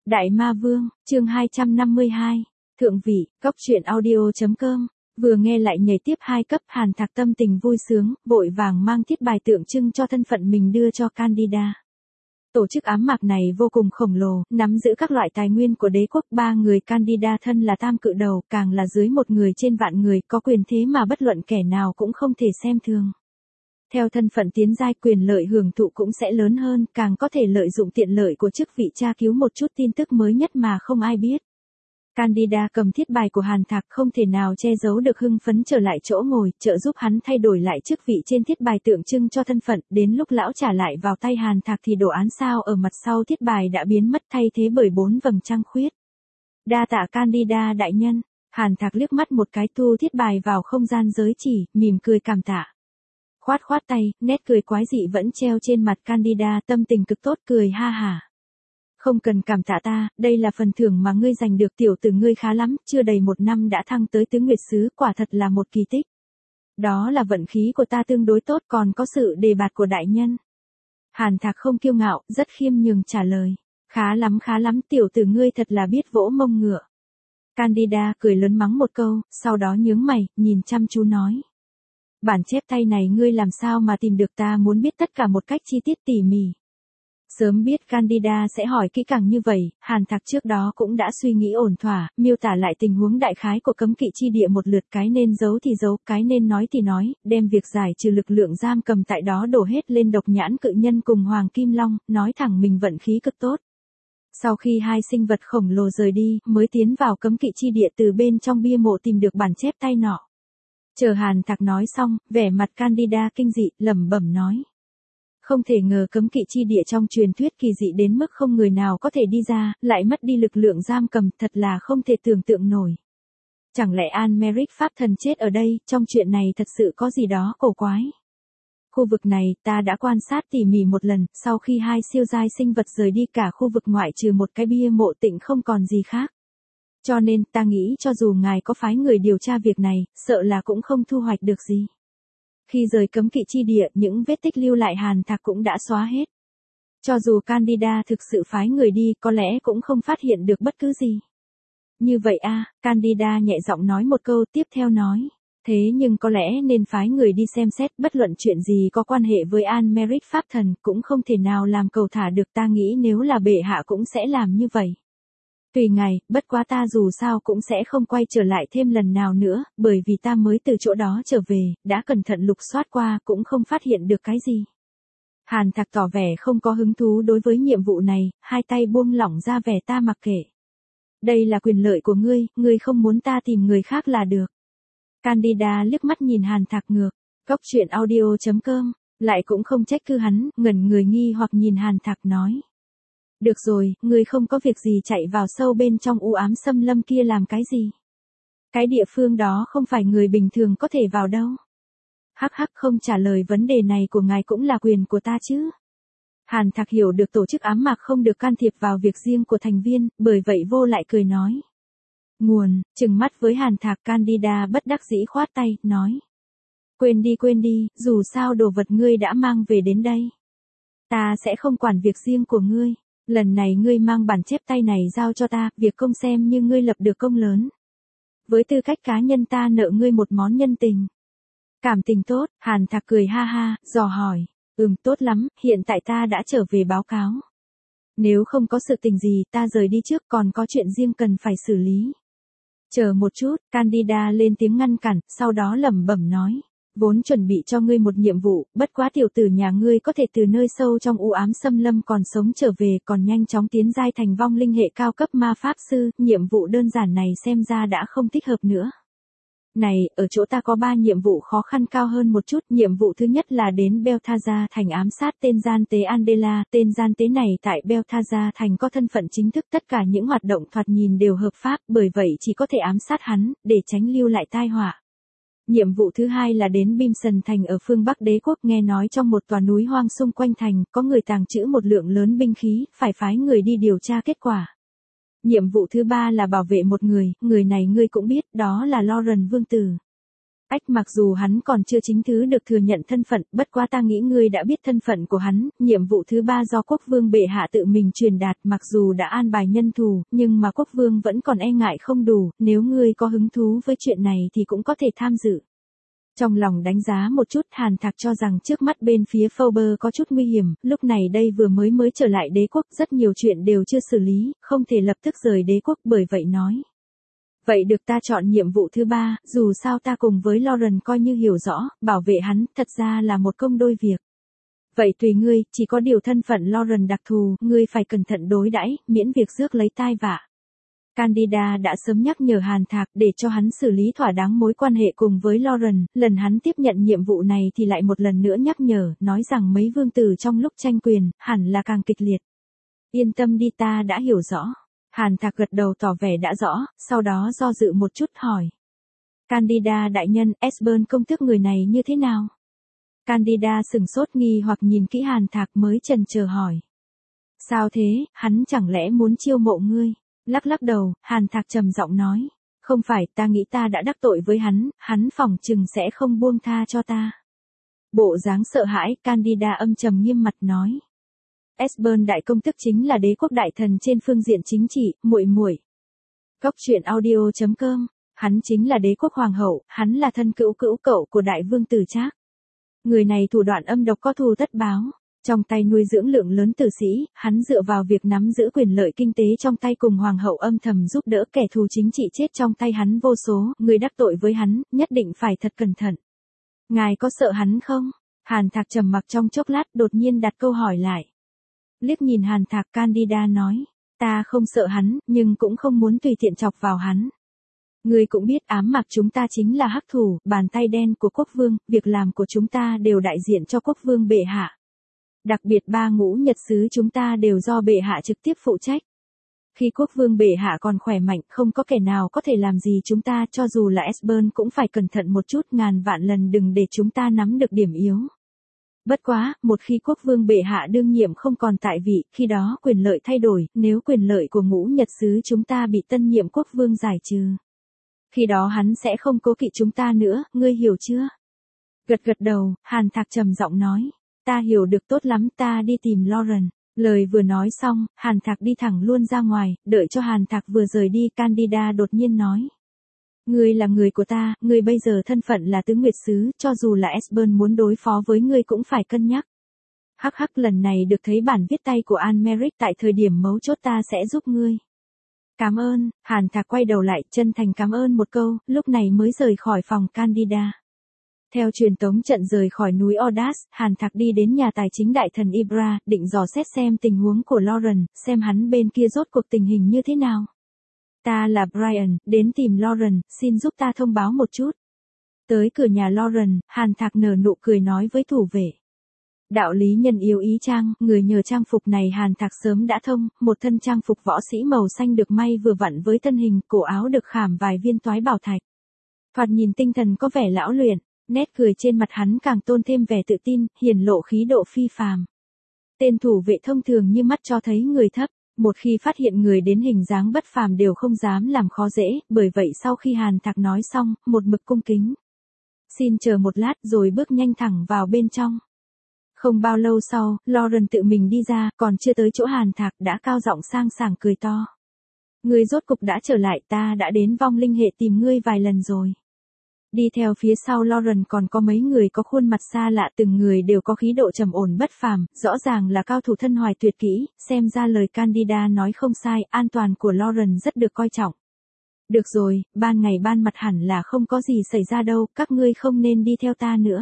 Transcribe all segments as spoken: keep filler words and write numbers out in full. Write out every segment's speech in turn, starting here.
Đại Ma Vương, chương hai trăm năm mươi hai. Thượng vị, góc truyện audio.com. Vừa nghe lại nhảy tiếp hai cấp, Hàn Thạc tâm tình vui sướng, vội vàng mang thiết bài tượng trưng cho thân phận mình đưa cho Candida. Tổ chức ám mạc này vô cùng khổng lồ, nắm giữ các loại tài nguyên của đế quốc. Ba người Candida thân là tam cự đầu, càng là dưới một người trên vạn người, có quyền thế mà bất luận kẻ nào cũng không thể xem thường. Theo thân phận tiến giai, quyền lợi hưởng thụ cũng sẽ lớn hơn, càng có thể lợi dụng tiện lợi của chức vị tra cứu một chút tin tức mới nhất mà không ai biết. Candida cầm thiết bài của Hàn Thạc, không thể nào che giấu được hưng phấn trở lại chỗ ngồi, trợ giúp hắn thay đổi lại chức vị trên thiết bài tượng trưng cho thân phận. Đến lúc lão trả lại vào tay Hàn Thạc thì đồ án sao ở mặt sau thiết bài đã biến mất, thay thế bởi bốn vầng trăng khuyết. Đa tạ Candida đại nhân. Hàn Thạc liếc mắt một cái, thu thiết bài vào không gian giới chỉ, mỉm cười cảm tạ. Khoát khoát tay, nét cười quái dị vẫn treo trên mặt Candida, tâm tình cực tốt, cười ha hả. Không cần cảm tạ ta, đây là phần thưởng mà ngươi giành được. Tiểu tử ngươi khá lắm, chưa đầy một năm đã thăng tới tứ nguyệt sứ, quả thật là một kỳ tích. Đó là vận khí của ta tương đối tốt, còn có sự đề bạt của đại nhân. Hàn Thạc không kiêu ngạo, rất khiêm nhường trả lời. Khá lắm khá lắm, tiểu tử ngươi thật là biết vỗ mông ngựa. Candida cười lớn mắng một câu, sau đó nhướng mày, nhìn chăm chú nói. Bản chép tay này ngươi làm sao mà tìm được, ta muốn biết tất cả một cách chi tiết tỉ mỉ. Sớm biết Candida sẽ hỏi kỹ càng như vậy, Hàn Thạc trước đó cũng đã suy nghĩ ổn thỏa, miêu tả lại tình huống đại khái của cấm kỵ chi địa một lượt, cái nên giấu thì giấu, cái nên nói thì nói, đem việc giải trừ lực lượng giam cầm tại đó đổ hết lên độc nhãn cự nhân cùng Hoàng Kim Long, nói thẳng mình vận khí cực tốt. Sau khi hai sinh vật khổng lồ rời đi, mới tiến vào cấm kỵ chi địa, từ bên trong bia mộ tìm được bản chép tay nọ. Chờ Hàn Thạc nói xong, vẻ mặt Candida kinh dị, lẩm bẩm nói. Không thể ngờ cấm kỵ chi địa trong truyền thuyết kỳ dị đến mức không người nào có thể đi ra, lại mất đi lực lượng giam cầm, thật là không thể tưởng tượng nổi. Chẳng lẽ An-Meric Pháp Thần chết ở đây, trong chuyện này thật sự có gì đó cổ quái. Khu vực này, ta đã quan sát tỉ mỉ một lần, sau khi hai siêu giai sinh vật rời đi, cả khu vực ngoại trừ một cái bia mộ tịnh không còn gì khác. Cho nên, ta nghĩ cho dù ngài có phái người điều tra việc này, sợ là cũng không thu hoạch được gì. Khi rời cấm kỵ chi địa, những vết tích lưu lại Hàn Thạc cũng đã xóa hết. Cho dù Candida thực sự phái người đi, có lẽ cũng không phát hiện được bất cứ gì. Như vậy a, à, Candida nhẹ giọng nói một câu, tiếp theo nói. Thế nhưng có lẽ nên phái người đi xem xét, bất luận chuyện gì có quan hệ với An-Meric Pháp Thần, cũng không thể nào làm cầu thả được, ta nghĩ nếu là bệ hạ cũng sẽ làm như vậy. Tùy ngài, bất quá ta dù sao cũng sẽ không quay trở lại thêm lần nào nữa, bởi vì ta mới từ chỗ đó trở về, đã cẩn thận lục soát qua, cũng không phát hiện được cái gì. Hàn Thạc tỏ vẻ không có hứng thú đối với nhiệm vụ này, hai tay buông lỏng ra vẻ ta mặc kệ. Đây là quyền lợi của ngươi, ngươi không muốn ta tìm người khác là được. Candida liếc mắt nhìn Hàn Thạc ngược, góc truyện audio.com, lại cũng không trách cứ hắn, ngẩn người nghi hoặc nhìn Hàn Thạc nói. Được rồi, ngươi không có việc gì chạy vào sâu bên trong u ám xâm lâm kia làm cái gì? Cái địa phương đó không phải người bình thường có thể vào đâu. Hắc hắc, không trả lời vấn đề này của ngài cũng là quyền của ta chứ. Hàn Thạc hiểu được tổ chức ám mạc không được can thiệp vào việc riêng của thành viên, bởi vậy vô lại cười nói. Nguồn, trừng mắt với Hàn Thạc, Candida bất đắc dĩ khoát tay, nói. Quên đi quên đi, dù sao đồ vật ngươi đã mang về đến đây. Ta sẽ không quản việc riêng của ngươi. Lần này ngươi mang bản chép tay này giao cho ta, việc công xem như ngươi lập được công lớn. Với tư cách cá nhân ta nợ ngươi một món nhân tình. Cảm tình tốt, Hàn Thạc cười ha ha, dò hỏi. Ừm, tốt lắm, hiện tại ta đã trở về báo cáo. Nếu không có sự tình gì, ta rời đi trước, còn có chuyện riêng cần phải xử lý. Chờ một chút, Candida lên tiếng ngăn cản, sau đó lẩm bẩm nói. Vốn chuẩn bị cho ngươi một nhiệm vụ, bất quá tiểu tử nhà ngươi có thể từ nơi sâu trong u ám xâm lâm còn sống trở về, còn nhanh chóng tiến giai thành vong linh hệ cao cấp ma pháp sư, nhiệm vụ đơn giản này xem ra đã không thích hợp nữa. Này, ở chỗ ta có ba nhiệm vụ khó khăn cao hơn một chút. Nhiệm vụ thứ nhất là đến Belthaza thành ám sát tên gian tế Andela. Tên gian tế này tại Belthaza thành có thân phận chính thức, tất cả những hoạt động thoạt nhìn đều hợp pháp, bởi vậy chỉ có thể ám sát hắn, để tránh lưu lại tai họa. Nhiệm vụ thứ hai là đến Bimson thành ở phương Bắc đế quốc, nghe nói trong một tòa núi hoang xung quanh thành, có người tàng trữ một lượng lớn binh khí, phải phái người đi điều tra kết quả. Nhiệm vụ thứ ba là bảo vệ một người, người này ngươi cũng biết, đó là Lauren Vương Tử. Ách, mặc dù hắn còn chưa chính thứ được thừa nhận thân phận, bất quá ta nghĩ ngươi đã biết thân phận của hắn, nhiệm vụ thứ ba do quốc vương bệ hạ tự mình truyền đạt, mặc dù đã an bài nhân thù, nhưng mà quốc vương vẫn còn e ngại không đủ, nếu ngươi có hứng thú với chuyện này thì cũng có thể tham dự. Trong lòng đánh giá một chút, Hàn Thạc cho rằng trước mắt bên phía Fauber có chút nguy hiểm, lúc này đây vừa mới mới trở lại đế quốc, rất nhiều chuyện đều chưa xử lý, không thể lập tức rời đế quốc, bởi vậy nói. Vậy được, ta chọn nhiệm vụ thứ ba, dù sao ta cùng với Lauren coi như hiểu rõ, bảo vệ hắn, thật ra là một công đôi việc. Vậy tùy ngươi, chỉ có điều thân phận Lauren đặc thù, ngươi phải cẩn thận đối đãi, miễn việc rước lấy tai vạ. Candida đã sớm nhắc nhở Hàn Thạc để cho hắn xử lý thỏa đáng mối quan hệ cùng với Lauren, lần hắn tiếp nhận nhiệm vụ này thì lại một lần nữa nhắc nhở, nói rằng mấy vương tử trong lúc tranh quyền, hẳn là càng kịch liệt. Yên tâm đi, ta đã hiểu rõ. Hàn Thạc gật đầu tỏ vẻ đã rõ, sau đó do dự một chút hỏi. Candida đại nhân, Esbern công tước người này như thế nào? Candida sừng sốt nghi hoặc nhìn kỹ Hàn Thạc mới chần chờ hỏi. Sao thế, hắn chẳng lẽ muốn chiêu mộ ngươi? Lắc lắc đầu, Hàn Thạc trầm giọng nói. Không phải, ta nghĩ ta đã đắc tội với hắn, hắn phỏng chừng sẽ không buông tha cho ta. Bộ dáng sợ hãi, Candida âm trầm nghiêm mặt nói. Esbern đại công tước chính là đế quốc đại thần trên phương diện chính trị, muội muội. Góc truyện audio chấm com, hắn chính là đế quốc hoàng hậu, hắn là thân cữu cữu cậu của đại vương tử Trác. Người này thủ đoạn âm độc có thù tất báo, trong tay nuôi dưỡng lượng lớn tử sĩ, hắn dựa vào việc nắm giữ quyền lợi kinh tế trong tay cùng hoàng hậu âm thầm giúp đỡ kẻ thù chính trị chết trong tay hắn vô số, người đắc tội với hắn, nhất định phải thật cẩn thận. Ngài có sợ hắn không? Hàn Thạc trầm mặc trong chốc lát, đột nhiên đặt câu hỏi lại. Liếc nhìn Hàn Thạc, Candida nói, ta không sợ hắn, nhưng cũng không muốn tùy tiện chọc vào hắn. Ngươi cũng biết ám mạc chúng ta chính là hắc thủ, bàn tay đen của quốc vương, việc làm của chúng ta đều đại diện cho quốc vương bệ hạ. Đặc biệt ba ngũ nhật xứ chúng ta đều do bệ hạ trực tiếp phụ trách. Khi quốc vương bệ hạ còn khỏe mạnh, không có kẻ nào có thể làm gì chúng ta, cho dù là Esbern cũng phải cẩn thận một chút, ngàn vạn lần đừng để chúng ta nắm được điểm yếu. Bất quá, một khi quốc vương bệ hạ đương nhiệm không còn tại vị, khi đó quyền lợi thay đổi, nếu quyền lợi của ngũ nhật xứ chúng ta bị tân nhiệm quốc vương giải trừ. Khi đó hắn sẽ không cố kỵ chúng ta nữa, ngươi hiểu chưa? Gật gật đầu, Hàn Thạc trầm giọng nói. Ta hiểu được tốt lắm, ta đi tìm Lauren. Lời vừa nói xong, Hàn Thạc đi thẳng luôn ra ngoài, đợi cho Hàn Thạc vừa rời đi, Candida đột nhiên nói. Ngươi là người của ta, ngươi bây giờ thân phận là tứ nguyệt sứ, cho dù là Esbern muốn đối phó với ngươi cũng phải cân nhắc. Hắc hắc, lần này được thấy bản viết tay của Anne-Meric, tại thời điểm mấu chốt ta sẽ giúp ngươi. Cảm ơn, Hàn Thạc quay đầu lại, chân thành cảm ơn một câu, lúc này mới rời khỏi phòng Candida. Theo truyền tống trận rời khỏi núi Odas, Hàn Thạc đi đến nhà tài chính đại thần Ibra, định dò xét xem tình huống của Lauren, xem hắn bên kia rốt cuộc tình hình như thế nào. Ta là Brian, đến tìm Lauren, xin giúp ta thông báo một chút. Tới cửa nhà Lauren, Hàn Thạc nở nụ cười nói với thủ vệ. Đạo lý nhân yêu ý trang, người nhờ trang phục này Hàn Thạc sớm đã thông, một thân trang phục võ sĩ màu xanh được may vừa vặn với thân hình, cổ áo được khảm vài viên toái bảo thạch. Thoạt nhìn tinh thần có vẻ lão luyện, nét cười trên mặt hắn càng tôn thêm vẻ tự tin, hiển lộ khí độ phi phàm. Tên thủ vệ thông thường như mắt cho thấy người thấp, một khi phát hiện người đến hình dáng bất phàm đều không dám làm khó dễ, bởi vậy sau khi Hàn Thạc nói xong, một mực cung kính. Xin chờ một lát rồi bước nhanh thẳng vào bên trong. Không bao lâu sau, Lauren tự mình đi ra, còn chưa tới chỗ Hàn Thạc đã cao giọng sang sảng cười to. Ngươi rốt cục đã trở lại, ta đã đến vong linh hệ tìm ngươi vài lần rồi. Đi theo phía sau Lauren còn có mấy người có khuôn mặt xa lạ, từng người đều có khí độ trầm ổn bất phàm, rõ ràng là cao thủ thân hoài tuyệt kỹ, xem ra lời Candida nói không sai, an toàn của Lauren rất được coi trọng. Được rồi, ban ngày ban mặt hẳn là không có gì xảy ra đâu, các ngươi không nên đi theo ta nữa.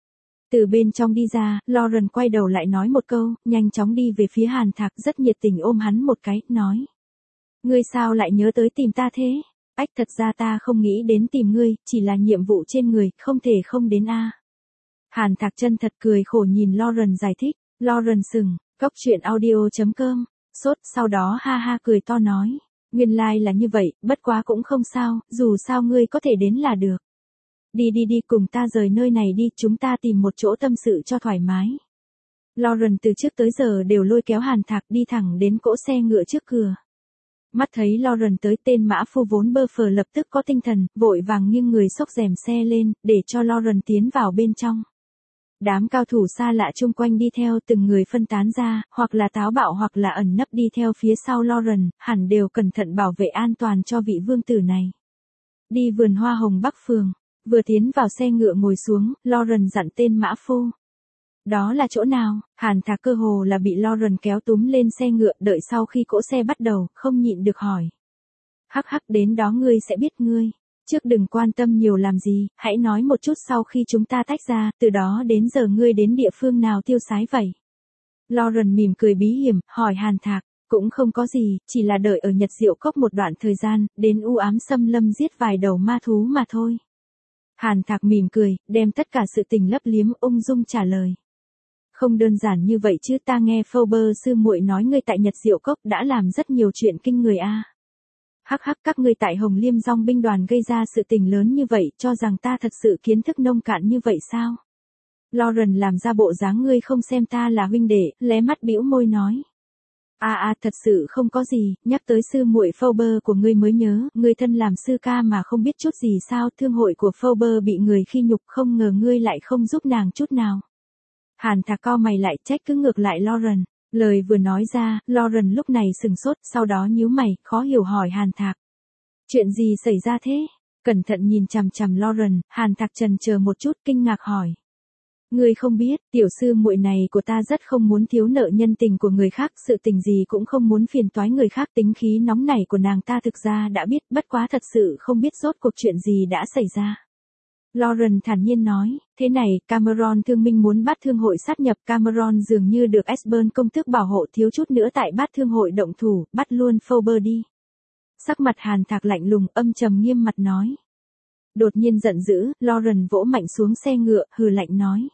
Từ bên trong đi ra, Lauren quay đầu lại nói một câu, nhanh chóng đi về phía Hàn Thạc, rất nhiệt tình ôm hắn một cái, nói. Ngươi sao lại nhớ tới tìm ta thế? Ách, thật ra ta không nghĩ đến tìm ngươi, chỉ là nhiệm vụ trên người, không thể không đến a. Hàn Thạc chân thật cười khổ nhìn Lauren giải thích, Lauren sừng, góc truyện audio chấm com, sốt, sau đó ha ha cười to nói. Nguyên lai like là như vậy, bất quá cũng không sao, dù sao ngươi có thể đến là được. Đi đi đi, cùng ta rời nơi này đi, chúng ta tìm một chỗ tâm sự cho thoải mái. Lauren từ trước tới giờ đều lôi kéo Hàn Thạc đi thẳng đến cỗ xe ngựa trước cửa. Mắt thấy Lauren tới, tên mã phu vốn bơ phờ lập tức có tinh thần, vội vàng nghiêng người xốc rèm xe lên, để cho Lauren tiến vào bên trong. Đám cao thủ xa lạ chung quanh đi theo, từng người phân tán ra, hoặc là táo bạo hoặc là ẩn nấp đi theo phía sau Lauren, hẳn đều cẩn thận bảo vệ an toàn cho vị vương tử này. Đi vườn hoa hồng Bắc Phường, vừa tiến vào xe ngựa ngồi xuống, Lauren dặn tên mã phu. Đó là chỗ nào? Hàn Thạc cơ hồ là bị Lauren kéo túm lên xe ngựa, đợi sau khi cỗ xe bắt đầu, không nhịn được hỏi. Hắc hắc, đến đó ngươi sẽ biết ngươi. Trước đừng quan tâm nhiều làm gì, hãy nói một chút sau khi chúng ta tách ra, từ đó đến giờ ngươi đến địa phương nào tiêu sái vậy? Lauren mỉm cười bí hiểm, hỏi Hàn Thạc. Cũng không có gì, chỉ là đợi ở Nhật Diệu Cốc một đoạn thời gian, đến u ám xâm lâm giết vài đầu ma thú mà thôi. Hàn Thạc mỉm cười, đem tất cả sự tình lấp liếm, ung dung trả lời. Không đơn giản như vậy chứ, ta nghe Phoebe sư muội nói ngươi tại Nhật Diệu Cốc đã làm rất nhiều chuyện kinh người a. Hắc hắc, các ngươi tại Hồng Liêm Dong binh đoàn gây ra sự tình lớn như vậy, cho rằng ta thật sự kiến thức nông cạn như vậy sao? Lauren làm ra bộ dáng ngươi không xem ta là huynh đệ, lé mắt bĩu môi nói. À à, thật sự không có gì, nhắc tới sư muội Phoebe của ngươi mới nhớ, ngươi thân làm sư ca mà không biết chút gì sao? Thương hội của Phoebe bị người khi nhục, không ngờ ngươi lại không giúp nàng chút nào. Hàn Thạc cau mày lại, trách cứ ngược lại Lauren. Lời vừa nói ra, Lauren lúc này sừng sốt, sau đó nhíu mày, khó hiểu hỏi Hàn Thạc. Chuyện gì xảy ra thế? Cẩn thận nhìn chằm chằm Lauren, Hàn Thạc chần chờ một chút, kinh ngạc hỏi. Ngươi không biết, tiểu sư muội này của ta rất không muốn thiếu nợ nhân tình của người khác, sự tình gì cũng không muốn phiền toái người khác, tính khí nóng nảy của nàng ta thực ra đã biết, bất quá thật sự không biết rốt cuộc chuyện gì đã xảy ra. Lauren thản nhiên nói, thế này, Cameron thương minh muốn Bát Thương hội sát nhập, Cameron dường như được Esbern công tước bảo hộ, thiếu chút nữa tại Bát Thương hội động thủ, bắt luôn Phoebe đi. Sắc mặt Hàn Thạc lạnh lùng, âm trầm nghiêm mặt nói. Đột nhiên giận dữ, Lauren vỗ mạnh xuống xe ngựa, hừ lạnh nói.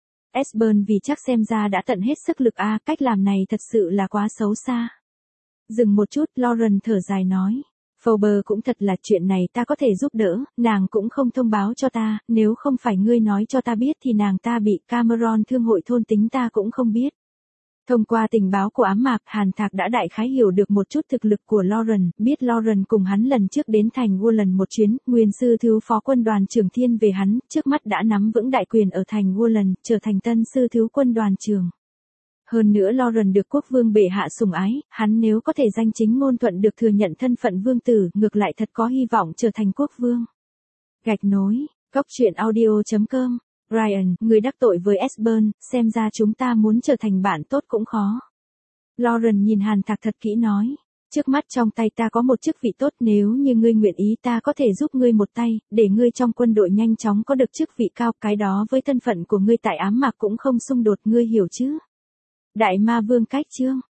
Esbern vì chắc xem ra đã tận hết sức lực a, cách làm này thật sự là quá xấu xa. Dừng một chút, Lauren thở dài nói. Phoebe cũng thật là, chuyện này ta có thể giúp đỡ, nàng cũng không thông báo cho ta, nếu không phải ngươi nói cho ta biết thì nàng ta bị Cameron thương hội thôn tính ta cũng không biết. Thông qua tình báo của ám mạc, Hàn Thạc đã đại khái hiểu được một chút thực lực của Lauren, biết Lauren cùng hắn lần trước đến thành Woodland một chuyến, nguyên sư thiếu phó quân đoàn trưởng thiên về hắn, trước mắt đã nắm vững đại quyền ở thành Woodland, trở thành tân sư thiếu quân đoàn trưởng. Hơn nữa Lauren được quốc vương bệ hạ sủng ái, hắn nếu có thể danh chính ngôn thuận được thừa nhận thân phận vương tử, ngược lại thật có hy vọng trở thành quốc vương. Gạch nối, góc truyện audio chấm com. Ryan, người đắc tội với Esbern, xem ra chúng ta muốn trở thành bạn tốt cũng khó. Lauren nhìn Hàn Thạc thật kỹ nói. Trước mắt trong tay ta có một chức vị tốt, nếu như ngươi nguyện ý ta có thể giúp ngươi một tay, để ngươi trong quân đội nhanh chóng có được chức vị cao, cái đó với thân phận của ngươi tại ám mạc cũng không xung đột, ngươi hiểu chứ? Đại ma vương cách chương.